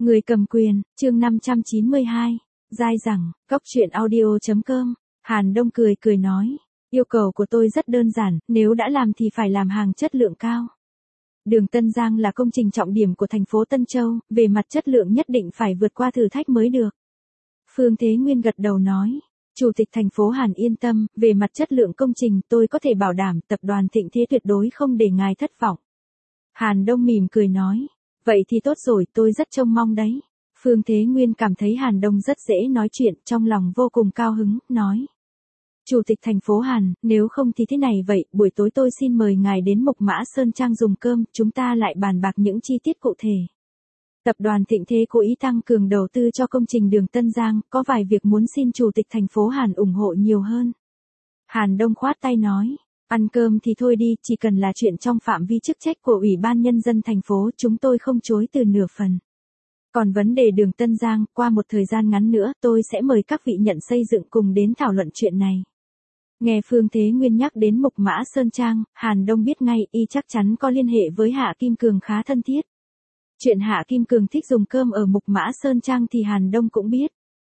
Người cầm quyền, chương 592, dai dẳng, cóc truyện audio.com, Hàn Đông cười cười nói, yêu cầu của tôi rất đơn giản, nếu đã làm thì phải làm hàng chất lượng cao. Đường Tân Giang là công trình trọng điểm của thành phố Tân Châu, về mặt chất lượng nhất định phải vượt qua thử thách mới được. Phương Thế Nguyên gật đầu nói, Chủ tịch thành phố Hàn yên tâm, về mặt chất lượng công trình tôi có thể bảo đảm tập đoàn Thịnh Thế tuyệt đối không để ngài thất vọng. Hàn Đông mỉm cười nói, vậy thì tốt rồi, tôi rất trông mong đấy. Phương Thế Nguyên cảm thấy Hàn Đông rất dễ nói chuyện, trong lòng vô cùng cao hứng, nói. Chủ tịch thành phố Hàn, nếu không thì thế này vậy, buổi tối tôi xin mời ngài đến Mộc Mã Sơn Trang dùng cơm, chúng ta lại bàn bạc những chi tiết cụ thể. Tập đoàn Thịnh Thế cố ý tăng cường đầu tư cho công trình đường Tân Giang, có vài việc muốn xin Chủ tịch thành phố Hàn ủng hộ nhiều hơn. Hàn Đông khoát tay nói, ăn cơm thì thôi đi, chỉ cần là chuyện trong phạm vi chức trách của Ủy ban Nhân dân thành phố chúng tôi không chối từ nửa phần. Còn vấn đề đường Tân Giang, qua một thời gian ngắn nữa tôi sẽ mời các vị nhận xây dựng cùng đến thảo luận chuyện này. Nghe Phương Thế Nguyên nhắc đến Mộc Mã Sơn Trang, Hàn Đông biết ngay y chắc chắn có liên hệ với Hạ Kim Cường khá thân thiết. Chuyện Hạ Kim Cường thích dùng cơm ở Mộc Mã Sơn Trang thì Hàn Đông cũng biết.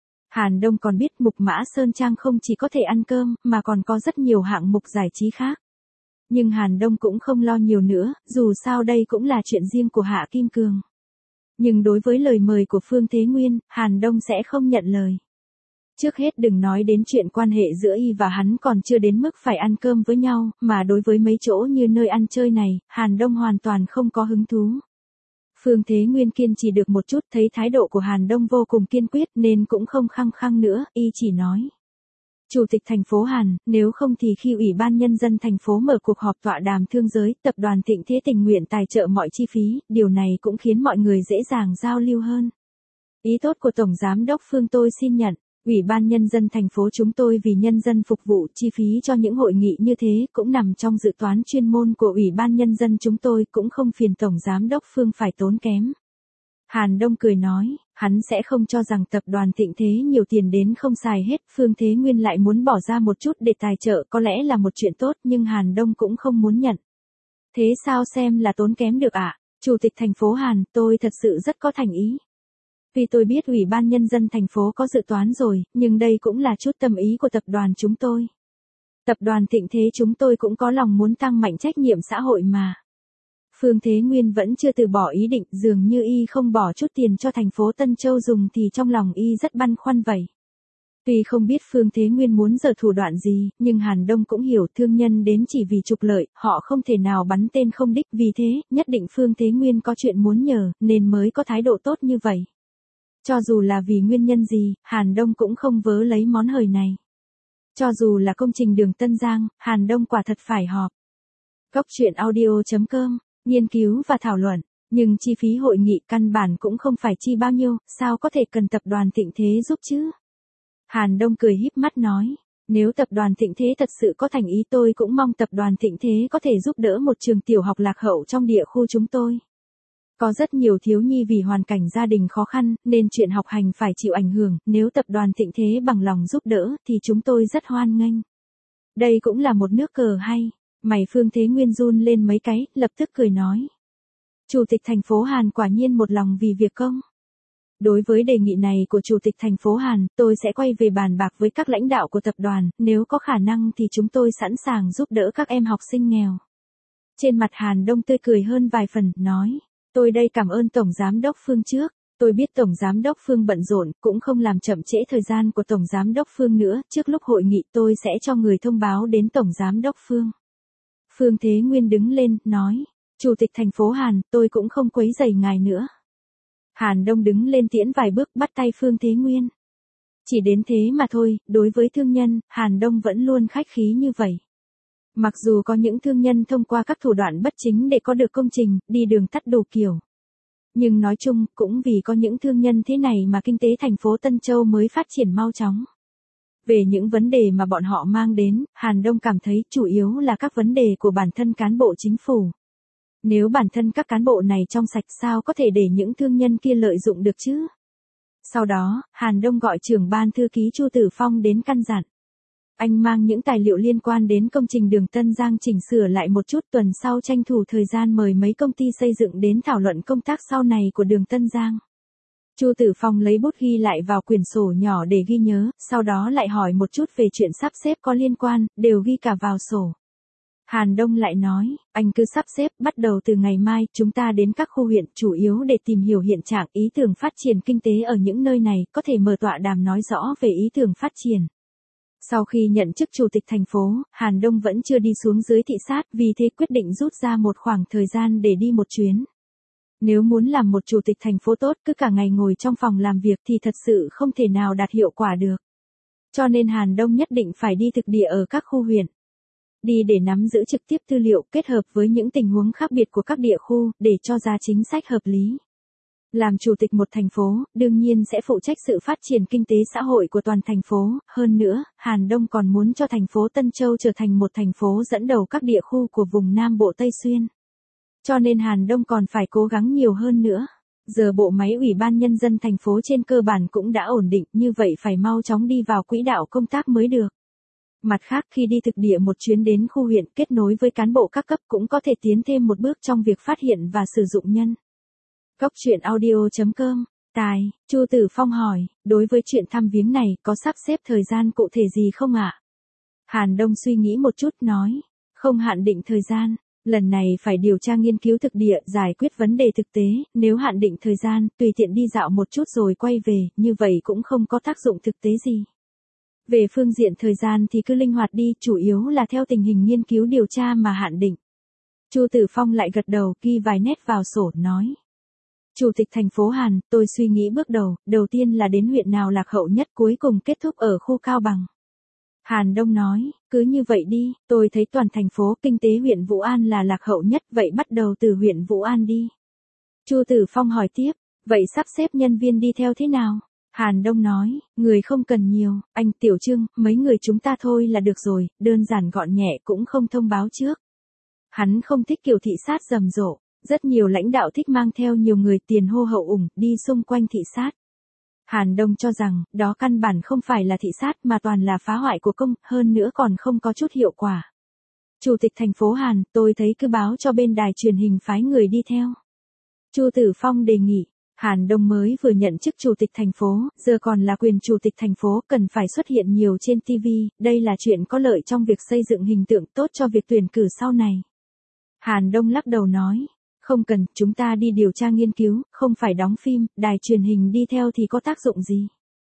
Hàn Đông còn biết Mộc Mã Sơn Trang không chỉ có thể ăn cơm, mà còn có rất nhiều hạng mục giải trí khác. Nhưng Hàn Đông cũng không lo nhiều nữa, dù sao đây cũng là chuyện riêng của Hạ Kim Cường. Nhưng đối với lời mời của Phương Thế Nguyên, Hàn Đông sẽ không nhận lời. Trước hết đừng nói đến chuyện quan hệ giữa y và hắn còn chưa đến mức phải ăn cơm với nhau, mà đối với mấy chỗ như nơi ăn chơi này, Hàn Đông hoàn toàn không có hứng thú. Phương Thế Nguyên kiên trì được một chút, thấy thái độ của Hàn Đông vô cùng kiên quyết nên cũng không khăng khăng nữa, y chỉ nói. Chủ tịch thành phố Hàn, nếu không thì khi Ủy ban Nhân dân thành phố mở cuộc họp tọa đàm thương giới, tập đoàn Thịnh Thế tình nguyện tài trợ mọi chi phí, điều này cũng khiến mọi người dễ dàng giao lưu hơn. Ý tốt của Tổng Giám đốc Phương tôi xin nhận. Ủy ban Nhân dân thành phố chúng tôi vì nhân dân phục vụ, chi phí cho những hội nghị như thế cũng nằm trong dự toán chuyên môn của Ủy ban Nhân dân chúng tôi, cũng không phiền Tổng Giám đốc Phương phải tốn kém. Hàn Đông cười nói, hắn sẽ không cho rằng tập đoàn Thịnh Thế nhiều tiền đến không xài hết. Phương Thế Nguyên lại muốn bỏ ra một chút để tài trợ, có lẽ là một chuyện tốt, nhưng Hàn Đông cũng không muốn nhận. Thế sao xem là tốn kém được ạ? Chủ tịch thành phố Hàn, tôi thật sự rất có thành ý. Vì tôi biết Ủy ban Nhân dân thành phố có dự toán rồi, nhưng đây cũng là chút tâm ý của tập đoàn chúng tôi. Tập đoàn Thịnh Thế chúng tôi cũng có lòng muốn tăng mạnh trách nhiệm xã hội mà. Phương Thế Nguyên vẫn chưa từ bỏ ý định, dường như y không bỏ chút tiền cho thành phố Tân Châu dùng thì trong lòng y rất băn khoăn vậy. Tuy không biết Phương Thế Nguyên muốn giở thủ đoạn gì, nhưng Hàn Đông cũng hiểu thương nhân đến chỉ vì trục lợi, họ không thể nào bắn tên không đích, vì thế, nhất định Phương Thế Nguyên có chuyện muốn nhờ, nên mới có thái độ tốt như vậy. Cho dù là vì nguyên nhân gì, Hàn Đông cũng không vớ lấy món hời này. Cho dù là công trình đường Tân Giang, Hàn Đông quả thật phải họp. Cóc truyện audio.com, nghiên cứu và thảo luận, nhưng chi phí hội nghị căn bản cũng không phải chi bao nhiêu, sao có thể cần tập đoàn Thịnh Thế giúp chứ? Hàn Đông cười híp mắt nói, nếu tập đoàn Thịnh Thế thật sự có thành ý tôi cũng mong tập đoàn Thịnh Thế có thể giúp đỡ một trường tiểu học lạc hậu trong địa khu chúng tôi. Có rất nhiều thiếu nhi vì hoàn cảnh gia đình khó khăn, nên chuyện học hành phải chịu ảnh hưởng, nếu tập đoàn Thịnh Thế bằng lòng giúp đỡ, thì chúng tôi rất hoan nghênh. Đây cũng là một nước cờ hay. Mày Phương Thế Nguyên run lên mấy cái, lập tức cười nói. Chủ tịch thành phố Hàn quả nhiên một lòng vì việc công. Đối với đề nghị này của Chủ tịch thành phố Hàn, tôi sẽ quay về bàn bạc với các lãnh đạo của tập đoàn, nếu có khả năng thì chúng tôi sẵn sàng giúp đỡ các em học sinh nghèo. Trên mặt Hàn Đông tươi cười hơn vài phần, nói. Tôi đây cảm ơn Tổng Giám đốc Phương trước, tôi biết Tổng Giám đốc Phương bận rộn, cũng không làm chậm trễ thời gian của Tổng Giám đốc Phương nữa, trước lúc hội nghị tôi sẽ cho người thông báo đến Tổng Giám đốc Phương. Phương Thế Nguyên đứng lên, nói, Chủ tịch thành phố Hàn, tôi cũng không quấy rầy ngài nữa. Hàn Đông đứng lên tiễn vài bước bắt tay Phương Thế Nguyên. Chỉ đến thế mà thôi, đối với thương nhân, Hàn Đông vẫn luôn khách khí như vậy. Mặc dù có những thương nhân thông qua các thủ đoạn bất chính để có được công trình, đi đường tắt đủ kiểu. Nhưng nói chung, cũng vì có những thương nhân thế này mà kinh tế thành phố Tân Châu mới phát triển mau chóng. Về những vấn đề mà bọn họ mang đến, Hàn Đông cảm thấy chủ yếu là các vấn đề của bản thân cán bộ chính phủ. Nếu bản thân các cán bộ này trong sạch sao có thể để những thương nhân kia lợi dụng được chứ? Sau đó, Hàn Đông gọi trưởng ban thư ký Chu Tử Phong đến căn dặn. Anh mang những tài liệu liên quan đến công trình đường Tân Giang chỉnh sửa lại một chút, tuần sau tranh thủ thời gian mời mấy công ty xây dựng đến thảo luận công tác sau này của đường Tân Giang. Chu Tử Phong lấy bút ghi lại vào quyển sổ nhỏ để ghi nhớ, sau đó lại hỏi một chút về chuyện sắp xếp có liên quan, đều ghi cả vào sổ. Hàn Đông lại nói, anh cứ sắp xếp, bắt đầu từ ngày mai, chúng ta đến các khu huyện chủ yếu để tìm hiểu hiện trạng ý tưởng phát triển kinh tế ở những nơi này, có thể mở tọa đàm nói rõ về ý tưởng phát triển. Sau khi nhận chức chủ tịch thành phố, Hàn Đông vẫn chưa đi xuống dưới thị sát, vì thế quyết định rút ra một khoảng thời gian để đi một chuyến. Nếu muốn làm một chủ tịch thành phố tốt, cứ cả ngày ngồi trong phòng làm việc thì thật sự không thể nào đạt hiệu quả được. Cho nên Hàn Đông nhất định phải đi thực địa ở các khu huyện. Đi để nắm giữ trực tiếp tư liệu kết hợp với những tình huống khác biệt của các địa khu, để cho ra chính sách hợp lý. Làm chủ tịch một thành phố, đương nhiên sẽ phụ trách sự phát triển kinh tế xã hội của toàn thành phố, hơn nữa, Hàn Đông còn muốn cho thành phố Tân Châu trở thành một thành phố dẫn đầu các địa khu của vùng Nam Bộ Tây Xuyên. Cho nên Hàn Đông còn phải cố gắng nhiều hơn nữa. Giờ bộ máy Ủy ban Nhân dân thành phố trên cơ bản cũng đã ổn định, như vậy phải mau chóng đi vào quỹ đạo công tác mới được. Mặt khác khi đi thực địa một chuyến đến khu huyện kết nối với cán bộ các cấp cũng có thể tiến thêm một bước trong việc phát hiện và sử dụng nhân. Góc truyện audio.com. Tài, Chu Tử Phong hỏi, đối với chuyện thăm viếng này có sắp xếp thời gian cụ thể gì không ạ? Hàn Đông suy nghĩ một chút nói, không hạn định thời gian, lần này phải điều tra nghiên cứu thực địa, giải quyết vấn đề thực tế, nếu hạn định thời gian, tùy tiện đi dạo một chút rồi quay về, như vậy cũng không có tác dụng thực tế gì. Về phương diện thời gian thì cứ linh hoạt đi, chủ yếu là theo tình hình nghiên cứu điều tra mà hạn định. Chu Tử Phong lại gật đầu, ghi vài nét vào sổ, nói. Chủ tịch thành phố Hàn, tôi suy nghĩ bước đầu tiên là đến huyện nào lạc hậu nhất, cuối cùng kết thúc ở khu Cao Bằng. Hàn Đông nói, cứ như vậy đi, tôi thấy toàn thành phố kinh tế huyện Vũ An là lạc hậu nhất, vậy bắt đầu từ huyện Vũ An đi. Chu Tử Phong hỏi tiếp, vậy sắp xếp nhân viên đi theo thế nào? Hàn Đông nói, người không cần nhiều, anh Tiểu Trương, mấy người chúng ta thôi là được rồi, đơn giản gọn nhẹ cũng không thông báo trước. Hắn không thích kiểu thị sát rầm rộ, rất nhiều lãnh đạo thích mang theo nhiều người tiền hô hậu ủng, đi xung quanh thị sát. Hàn Đông cho rằng, đó căn bản không phải là thị sát mà toàn là phá hoại của công, hơn nữa còn không có chút hiệu quả. Chủ tịch thành phố Hàn, tôi thấy cứ báo cho bên đài truyền hình phái người đi theo. Chu Tử Phong đề nghị. Hàn Đông mới vừa nhận chức chủ tịch thành phố, giờ còn là quyền chủ tịch thành phố, cần phải xuất hiện nhiều trên TV, đây là chuyện có lợi trong việc xây dựng hình tượng tốt cho việc tuyển cử sau này. Hàn Đông lắc đầu nói, không cần, chúng ta đi điều tra nghiên cứu, không phải đóng phim, đài truyền hình đi theo thì có tác dụng gì.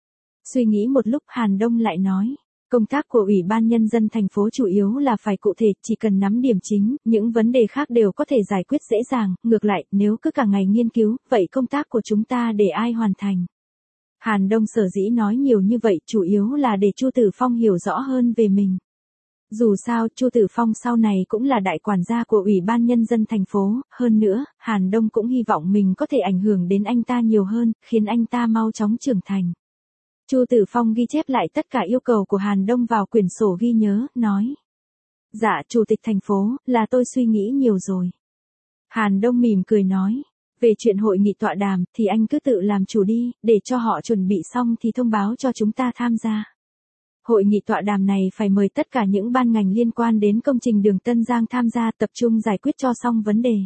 Suy nghĩ một lúc Hàn Đông lại nói, công tác của Ủy ban Nhân dân thành phố chủ yếu là phải cụ thể, chỉ cần nắm điểm chính, những vấn đề khác đều có thể giải quyết dễ dàng, ngược lại, nếu cứ cả ngày nghiên cứu, vậy công tác của chúng ta để ai hoàn thành? Hàn Đông sở dĩ nói nhiều như vậy, chủ yếu là để Chu Tử Phong hiểu rõ hơn về mình. Dù sao, Chu Tử Phong sau này cũng là đại quản gia của Ủy ban Nhân dân thành phố, hơn nữa, Hàn Đông cũng hy vọng mình có thể ảnh hưởng đến anh ta nhiều hơn, khiến anh ta mau chóng trưởng thành. Chu Tử Phong ghi chép lại tất cả yêu cầu của Hàn Đông vào quyển sổ ghi nhớ, nói. Dạ, Chủ tịch thành phố, là tôi suy nghĩ nhiều rồi. Hàn Đông mỉm cười nói. Về chuyện hội nghị tọa đàm, thì anh cứ tự làm chủ đi, để cho họ chuẩn bị xong thì thông báo cho chúng ta tham gia. Hội nghị tọa đàm này phải mời tất cả những ban ngành liên quan đến công trình đường Tân Giang tham gia, tập trung giải quyết cho xong vấn đề.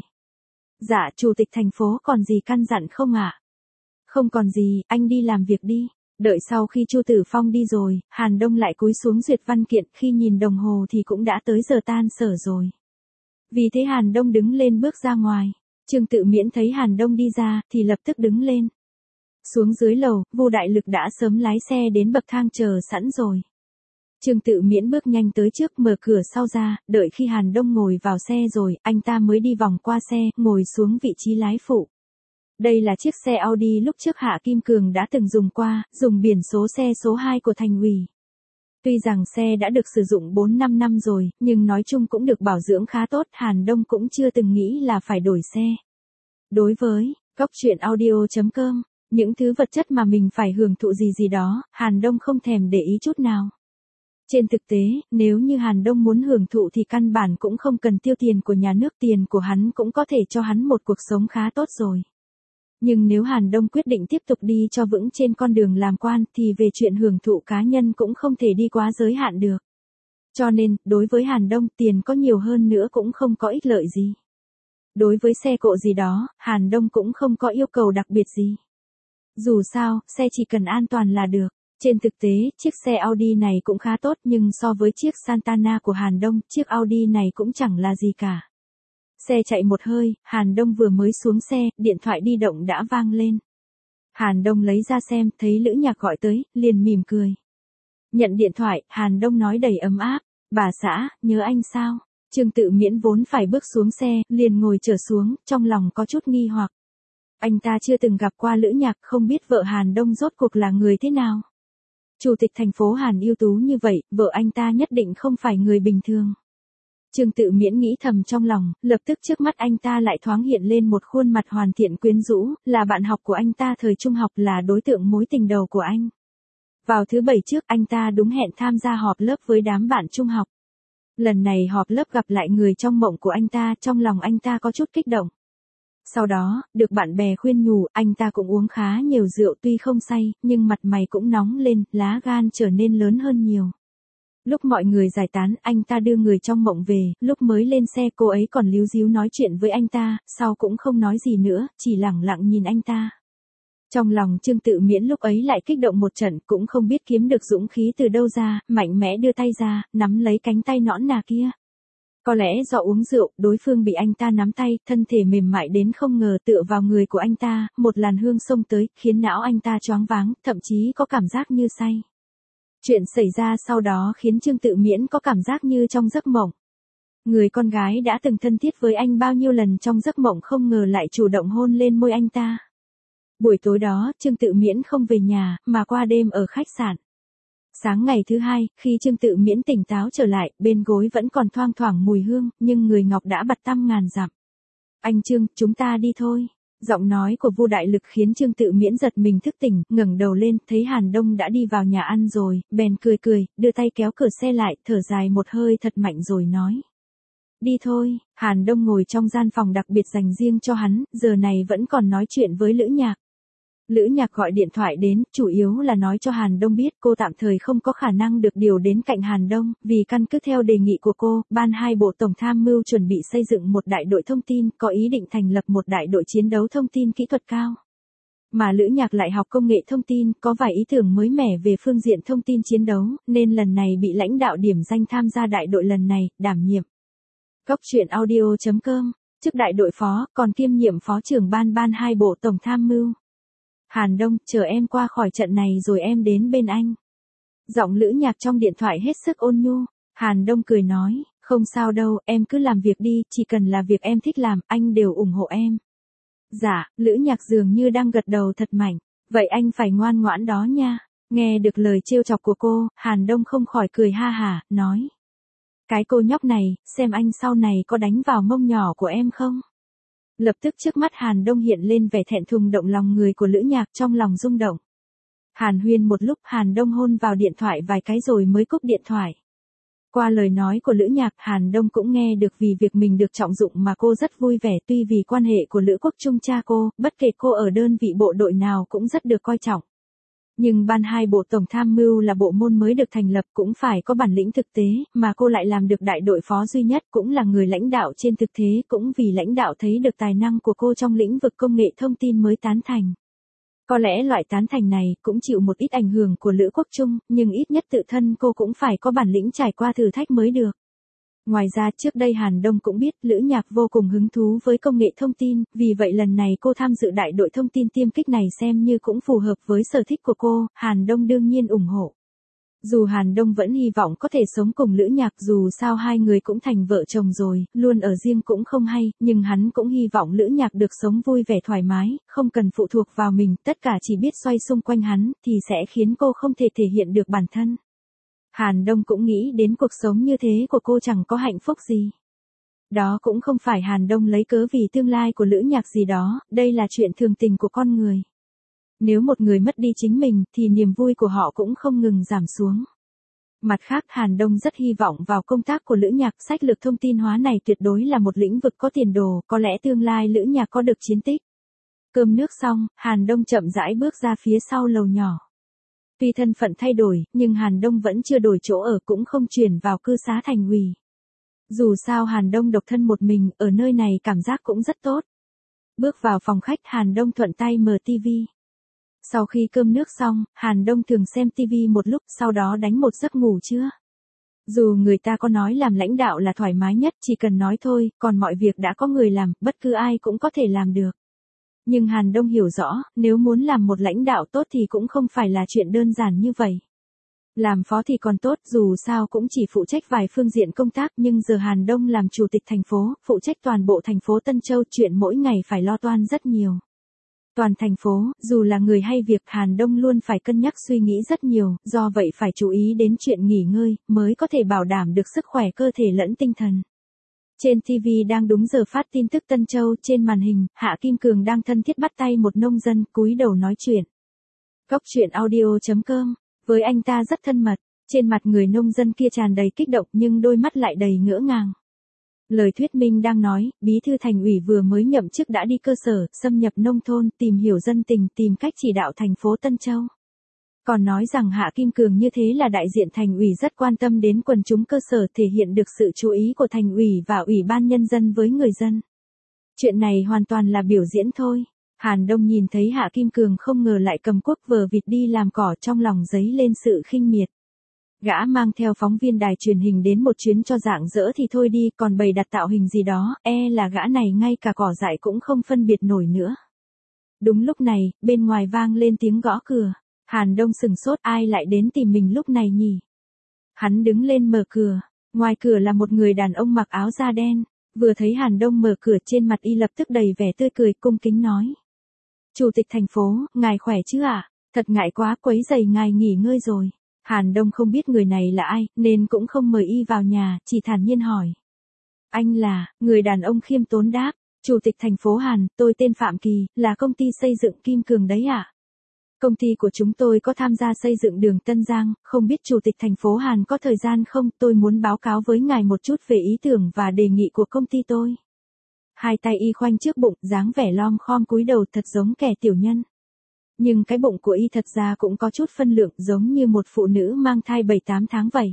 Dạ, Chủ tịch thành phố còn gì căn dặn không ạ? Không còn gì, anh đi làm việc đi. Đợi sau khi Chu Tử Phong đi rồi, Hàn Đông lại cúi xuống duyệt văn kiện, khi nhìn đồng hồ thì cũng đã tới giờ tan sở rồi. Vì thế Hàn Đông đứng lên bước ra ngoài. Trương Tự Miễn thấy Hàn Đông đi ra, thì lập tức đứng lên. Xuống dưới lầu, Vu Đại Lực đã sớm lái xe đến bậc thang chờ sẵn rồi. Trương Tự Miễn bước nhanh tới trước, mở cửa sau ra, đợi khi Hàn Đông ngồi vào xe rồi, anh ta mới đi vòng qua xe, ngồi xuống vị trí lái phụ. Đây là chiếc xe Audi lúc trước Hạ Kim Cường đã từng dùng qua, dùng biển số xe số 2 của thành ủy. Tuy rằng xe đã được sử dụng 4-5 năm rồi, nhưng nói chung cũng được bảo dưỡng khá tốt, Hàn Đông cũng chưa từng nghĩ là phải đổi xe. Đối với góc truyện audio.com, những thứ vật chất mà mình phải hưởng thụ gì đó, Hàn Đông không thèm để ý chút nào. Trên thực tế, nếu như Hàn Đông muốn hưởng thụ thì căn bản cũng không cần tiêu tiền của nhà nước, tiền của hắn cũng có thể cho hắn một cuộc sống khá tốt rồi. Nhưng nếu Hàn Đông quyết định tiếp tục đi cho vững trên con đường làm quan thì về chuyện hưởng thụ cá nhân cũng không thể đi quá giới hạn được. Cho nên, đối với Hàn Đông, tiền có nhiều hơn nữa cũng không có ích lợi gì. Đối với xe cộ gì đó, Hàn Đông cũng không có yêu cầu đặc biệt gì. Dù sao, xe chỉ cần an toàn là được. Trên thực tế, chiếc xe Audi này cũng khá tốt nhưng so với chiếc Santana của Hàn Đông, chiếc Audi này cũng chẳng là gì cả. Xe chạy một hơi, Hàn Đông vừa mới xuống xe, điện thoại di động đã vang lên. Hàn Đông lấy ra xem, thấy Lữ Nhạc gọi tới, liền mỉm cười. Nhận điện thoại, Hàn Đông nói đầy ấm áp, bà xã, nhớ anh sao? Trương Tự Miễn vốn phải bước xuống xe, liền ngồi trở xuống, trong lòng có chút nghi hoặc. Anh ta chưa từng gặp qua Lữ Nhạc, không biết vợ Hàn Đông rốt cuộc là người thế nào. Chủ tịch thành phố Hàn ưu tú như vậy, vợ anh ta nhất định không phải người bình thường. Trương Tự Miễn nghĩ thầm trong lòng, lập tức trước mắt anh ta lại thoáng hiện lên một khuôn mặt hoàn thiện quyến rũ, là bạn học của anh ta thời trung học, là đối tượng mối tình đầu của anh. Vào thứ Bảy trước, anh ta đúng hẹn tham gia họp lớp với đám bạn trung học. Lần này họp lớp gặp lại người trong mộng của anh ta, trong lòng anh ta có chút kích động. Sau đó, được bạn bè khuyên nhủ, anh ta cũng uống khá nhiều rượu, tuy không say, nhưng mặt mày cũng nóng lên, lá gan trở nên lớn hơn nhiều. Lúc mọi người giải tán, anh ta đưa người trong mộng về, lúc mới lên xe cô ấy còn líu ríu nói chuyện với anh ta, sau cũng không nói gì nữa, chỉ lẳng lặng nhìn anh ta. Trong lòng Trương Tự Miễn lúc ấy lại kích động một trận, cũng không biết kiếm được dũng khí từ đâu ra, mạnh mẽ đưa tay ra, nắm lấy cánh tay nõn nà kia. Có lẽ do uống rượu, đối phương bị anh ta nắm tay, thân thể mềm mại đến không ngờ tựa vào người của anh ta, một làn hương xông tới, khiến não anh ta choáng váng, thậm chí có cảm giác như say. Chuyện xảy ra sau đó khiến Trương Tự Miễn có cảm giác như trong giấc mộng. Người con gái đã từng thân thiết với anh bao nhiêu lần trong giấc mộng không ngờ lại chủ động hôn lên môi anh ta. Buổi tối đó, Trương Tự Miễn không về nhà, mà qua đêm ở khách sạn. Sáng ngày thứ hai, khi Trương Tự Miễn tỉnh táo trở lại, bên gối vẫn còn thoang thoảng mùi hương, nhưng người ngọc đã bặt tăm ngàn dặm. Anh Trương, chúng ta đi thôi. Giọng nói của Vu Đại Lực khiến Trương Tự Miễn giật mình thức tỉnh, ngẩng đầu lên, thấy Hàn Đông đã đi vào nhà ăn rồi, bèn cười cười, đưa tay kéo cửa xe lại, thở dài một hơi thật mạnh rồi nói. Đi thôi. Hàn Đông ngồi trong gian phòng đặc biệt dành riêng cho hắn, giờ này vẫn còn nói chuyện với Lữ Nhạc. Lữ Nhạc gọi điện thoại đến, chủ yếu là nói cho Hàn Đông biết cô tạm thời không có khả năng được điều đến cạnh Hàn Đông, vì căn cứ theo đề nghị của cô, Ban 2 Bộ Tổng Tham mưu chuẩn bị xây dựng một đại đội thông tin, có ý định thành lập một đại đội chiến đấu thông tin kỹ thuật cao. Mà Lữ Nhạc lại học công nghệ thông tin, có vài ý tưởng mới mẻ về phương diện thông tin chiến đấu, nên lần này bị lãnh đạo điểm danh tham gia đại đội lần này, đảm nhiệm. Góc truyện audio.com, chức đại đội phó, còn kiêm nhiệm phó trưởng Ban 2 Bộ Tổng Tham mưu. Hàn Đông, chờ em qua khỏi trận này rồi em đến bên anh. Giọng Lữ Nhạc trong điện thoại hết sức ôn nhu. Hàn Đông cười nói, không sao đâu, em cứ làm việc đi, chỉ cần là việc em thích làm, anh đều ủng hộ em. Dạ, Lữ Nhạc dường như đang gật đầu thật mạnh. Vậy anh phải ngoan ngoãn đó nha. Nghe được lời trêu chọc của cô, Hàn Đông không khỏi cười ha hả, nói. Cái cô nhóc này, xem anh sau này có đánh vào mông nhỏ của em không? Lập tức trước mắt Hàn Đông hiện lên vẻ thẹn thùng động lòng người của Lữ Nhạc, trong lòng rung động. Hàn huyên một lúc, Hàn Đông hôn vào điện thoại vài cái rồi mới cúp điện thoại. Qua lời nói của Lữ Nhạc, Hàn Đông cũng nghe được vì việc mình được trọng dụng mà cô rất vui vẻ, tuy vì quan hệ của Lữ Quốc Trung cha cô, bất kể cô ở đơn vị bộ đội nào cũng rất được coi trọng. Nhưng Ban 2 Bộ Tổng Tham mưu là bộ môn mới được thành lập, cũng phải có bản lĩnh thực tế, mà cô lại làm được đại đội phó duy nhất, cũng là người lãnh đạo trên thực thế, cũng vì lãnh đạo thấy được tài năng của cô trong lĩnh vực công nghệ thông tin mới tán thành. Có lẽ loại tán thành này cũng chịu một ít ảnh hưởng của Lữ Quốc Trung, nhưng ít nhất tự thân cô cũng phải có bản lĩnh trải qua thử thách mới được. Ngoài ra trước đây Hàn Đông cũng biết Lữ Nhạc vô cùng hứng thú với công nghệ thông tin, vì vậy lần này cô tham dự đại đội thông tin tiêm kích này xem như cũng phù hợp với sở thích của cô, Hàn Đông đương nhiên ủng hộ. Dù Hàn Đông vẫn hy vọng có thể sống cùng Lữ Nhạc, dù sao hai người cũng thành vợ chồng rồi, luôn ở riêng cũng không hay, nhưng hắn cũng hy vọng Lữ Nhạc được sống vui vẻ thoải mái, không cần phụ thuộc vào mình, tất cả chỉ biết xoay xung quanh hắn, thì sẽ khiến cô không thể thể hiện được bản thân. Hàn Đông cũng nghĩ đến cuộc sống như thế của cô chẳng có hạnh phúc gì. Đó cũng không phải Hàn Đông lấy cớ vì tương lai của Lữ Nhạc gì đó, đây là chuyện thường tình của con người. Nếu một người mất đi chính mình, thì niềm vui của họ cũng không ngừng giảm xuống. Mặt khác, Hàn Đông rất hy vọng vào công tác của Lữ Nhạc, sách lược thông tin hóa này tuyệt đối là một lĩnh vực có tiền đồ, có lẽ tương lai Lữ Nhạc có được chiến tích. Cơm nước xong, Hàn Đông chậm rãi bước ra phía sau lầu nhỏ. Tuy thân phận thay đổi, nhưng Hàn Đông vẫn chưa đổi chỗ ở, cũng không chuyển vào cư xá thành ủy. Dù sao Hàn Đông độc thân một mình, ở nơi này cảm giác cũng rất tốt. Bước vào phòng khách, Hàn Đông thuận tay mở tivi. Sau khi cơm nước xong, Hàn Đông thường xem TV một lúc sau đó đánh một giấc ngủ trưa. Dù người ta có nói làm lãnh đạo là thoải mái nhất, chỉ cần nói thôi, còn mọi việc đã có người làm, bất cứ ai cũng có thể làm được. Nhưng Hàn Đông hiểu rõ, nếu muốn làm một lãnh đạo tốt thì cũng không phải là chuyện đơn giản như vậy. Làm phó thì còn tốt, dù sao cũng chỉ phụ trách vài phương diện công tác, nhưng giờ Hàn Đông làm chủ tịch thành phố, phụ trách toàn bộ thành phố Tân Châu, chuyện mỗi ngày phải lo toan rất nhiều. Toàn thành phố, dù là người hay việc, Hàn Đông luôn phải cân nhắc suy nghĩ rất nhiều, do vậy phải chú ý đến chuyện nghỉ ngơi, mới có thể bảo đảm được sức khỏe cơ thể lẫn tinh thần. Trên TV đang đúng giờ phát tin tức Tân Châu, trên màn hình, Hạ Kim Cường đang thân thiết bắt tay một nông dân, cúi đầu nói chuyện. Cốc truyện audio.com, với anh ta rất thân mật, trên mặt người nông dân kia tràn đầy kích động nhưng đôi mắt lại đầy ngỡ ngàng. Lời thuyết minh đang nói, bí thư thành ủy vừa mới nhậm chức đã đi cơ sở, xâm nhập nông thôn, tìm hiểu dân tình, tìm cách chỉ đạo thành phố Tân Châu. Còn nói rằng Hạ Kim Cường như thế là đại diện thành ủy rất quan tâm đến quần chúng cơ sở, thể hiện được sự chú ý của thành ủy và ủy ban nhân dân với người dân. Chuyện này hoàn toàn là biểu diễn thôi. Hàn Đông nhìn thấy Hạ Kim Cường không ngờ lại cầm cuốc vờ vịt đi làm cỏ, trong lòng dấy lên sự khinh miệt. Gã mang theo phóng viên đài truyền hình đến một chuyến cho rạng rỡ thì thôi đi, còn bày đặt tạo hình gì đó, là gã này ngay cả cỏ dại cũng không phân biệt nổi nữa. Đúng lúc này, bên ngoài vang lên tiếng gõ cửa. Hàn Đông sừng sốt, ai lại đến tìm mình lúc này nhỉ? Hắn đứng lên mở cửa. Ngoài cửa là một người đàn ông mặc áo da đen. Vừa thấy Hàn Đông mở cửa, trên mặt y lập tức đầy vẻ tươi cười, cung kính nói. Chủ tịch thành phố, ngài khỏe chứ ạ? Thật ngại quá, quấy rầy ngài nghỉ ngơi rồi. Hàn Đông không biết người này là ai, nên cũng không mời y vào nhà, chỉ thản nhiên hỏi. Anh là, người đàn ông khiêm tốn đáp. Chủ tịch thành phố Hàn, tôi tên Phạm Kỳ, là công ty xây dựng Kim Cường đấy ạ. Công ty của chúng tôi có tham gia xây dựng đường Tân Giang, không biết chủ tịch thành phố Hàn có thời gian không, tôi muốn báo cáo với ngài một chút về ý tưởng và đề nghị của công ty tôi. Hai tay y khoanh trước bụng, dáng vẻ lom khom cúi đầu thật giống kẻ tiểu nhân. Nhưng cái bụng của y thật ra cũng có chút phân lượng, giống như một phụ nữ mang thai 7-8 tháng vậy.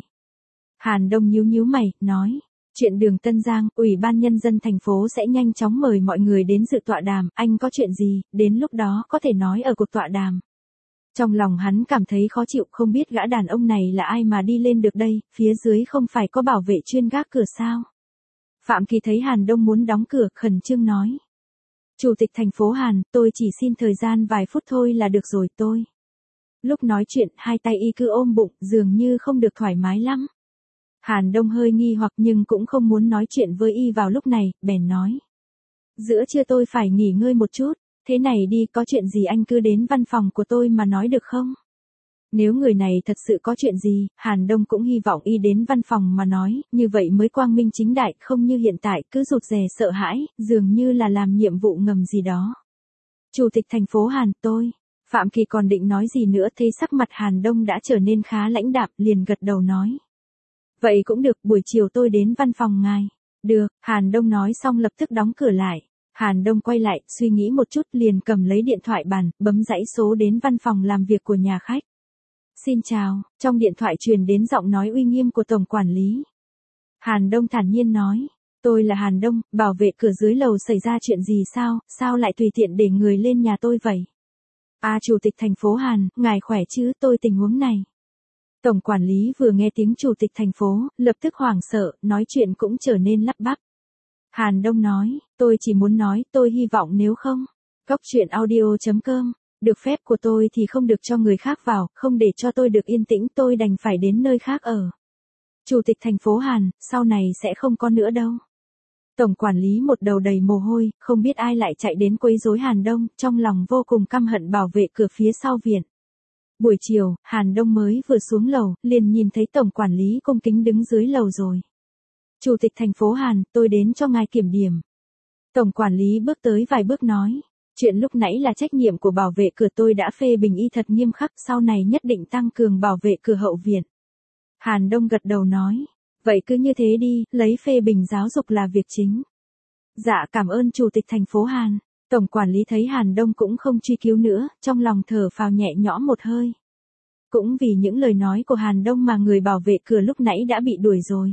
Hàn Đông nhíu nhíu mày, nói. Chuyện đường Tân Giang, Ủy ban Nhân dân thành phố sẽ nhanh chóng mời mọi người đến dự tọa đàm, anh có chuyện gì, đến lúc đó có thể nói ở cuộc tọa đàm. Trong lòng hắn cảm thấy khó chịu, không biết gã đàn ông này là ai mà đi lên được đây, phía dưới không phải có bảo vệ chuyên gác cửa sao. Phạm Kỳ thấy Hàn Đông muốn đóng cửa, khẩn trương nói. Chủ tịch thành phố Hàn, tôi chỉ xin thời gian vài phút thôi là được rồi tôi. Lúc nói chuyện, hai tay y cứ ôm bụng, dường như không được thoải mái lắm. Hàn Đông hơi nghi hoặc nhưng cũng không muốn nói chuyện với y vào lúc này, bèn nói. Giữa trưa tôi phải nghỉ ngơi một chút, thế này đi, có chuyện gì anh cứ đến văn phòng của tôi mà nói được không? Nếu người này thật sự có chuyện gì, Hàn Đông cũng hy vọng y đến văn phòng mà nói, như vậy mới quang minh chính đại, không như hiện tại cứ rụt rè sợ hãi, dường như là làm nhiệm vụ ngầm gì đó. Chủ tịch thành phố Hàn, tôi. Phạm Kỳ còn định nói gì nữa, thấy sắc mặt Hàn Đông đã trở nên khá lãnh đạm, liền gật đầu nói. Vậy cũng được, buổi chiều tôi đến văn phòng ngài. Được, Hàn Đông nói xong lập tức đóng cửa lại. Hàn Đông quay lại, suy nghĩ một chút liền cầm lấy điện thoại bàn, bấm dãy số đến văn phòng làm việc của nhà khách. Xin chào, trong điện thoại truyền đến giọng nói uy nghiêm của tổng quản lý. Hàn Đông thản nhiên nói, tôi là Hàn Đông, bảo vệ cửa dưới lầu xảy ra chuyện gì sao lại tùy tiện để người lên nhà tôi vậy? Chủ tịch thành phố Hàn, ngài khỏe chứ, tôi tình huống này. Tổng quản lý vừa nghe tiếng chủ tịch thành phố, lập tức hoảng sợ, nói chuyện cũng trở nên lắp bắp. Hàn Đông nói, tôi chỉ muốn nói, tôi hy vọng nếu không, cốc truyện audio.com, được phép của tôi thì không được cho người khác vào, không để cho tôi được yên tĩnh, tôi đành phải đến nơi khác ở. Chủ tịch thành phố Hàn, sau này sẽ không có nữa đâu. Tổng quản lý một đầu đầy mồ hôi, không biết ai lại chạy đến quấy rối Hàn Đông, trong lòng vô cùng căm hận bảo vệ cửa phía sau viện. Buổi chiều, Hàn Đông mới vừa xuống lầu, liền nhìn thấy tổng quản lý cung kính đứng dưới lầu rồi. Chủ tịch thành phố Hàn, tôi đến cho ngài kiểm điểm. Tổng quản lý bước tới vài bước nói, chuyện lúc nãy là trách nhiệm của bảo vệ cửa, tôi đã phê bình y thật nghiêm khắc, sau này nhất định tăng cường bảo vệ cửa hậu viện. Hàn Đông gật đầu nói, vậy cứ như thế đi, lấy phê bình giáo dục là việc chính. Dạ cảm ơn chủ tịch thành phố Hàn. Tổng quản lý thấy Hàn Đông cũng không truy cứu nữa, trong lòng thở phào nhẹ nhõm một hơi. Cũng vì những lời nói của Hàn Đông mà người bảo vệ cửa lúc nãy đã bị đuổi rồi.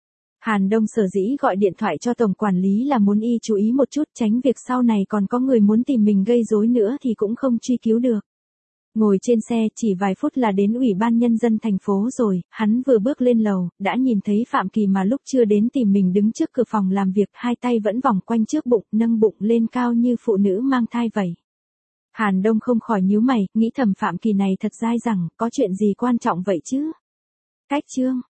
Hàn Đông sở dĩ gọi điện thoại cho tổng quản lý là muốn y chú ý một chút, tránh việc sau này còn có người muốn tìm mình gây rối nữa thì cũng không truy cứu được. Ngồi trên xe chỉ vài phút là đến Ủy ban Nhân dân thành phố rồi, hắn vừa bước lên lầu, đã nhìn thấy Phạm Kỳ mà lúc chưa đến tìm mình đứng trước cửa phòng làm việc, hai tay vẫn vòng quanh trước bụng, nâng bụng lên cao như phụ nữ mang thai vậy. Hàn Đông không khỏi nhíu mày, nghĩ thầm Phạm Kỳ này thật dai dẳng, có chuyện gì quan trọng vậy chứ? Cách chương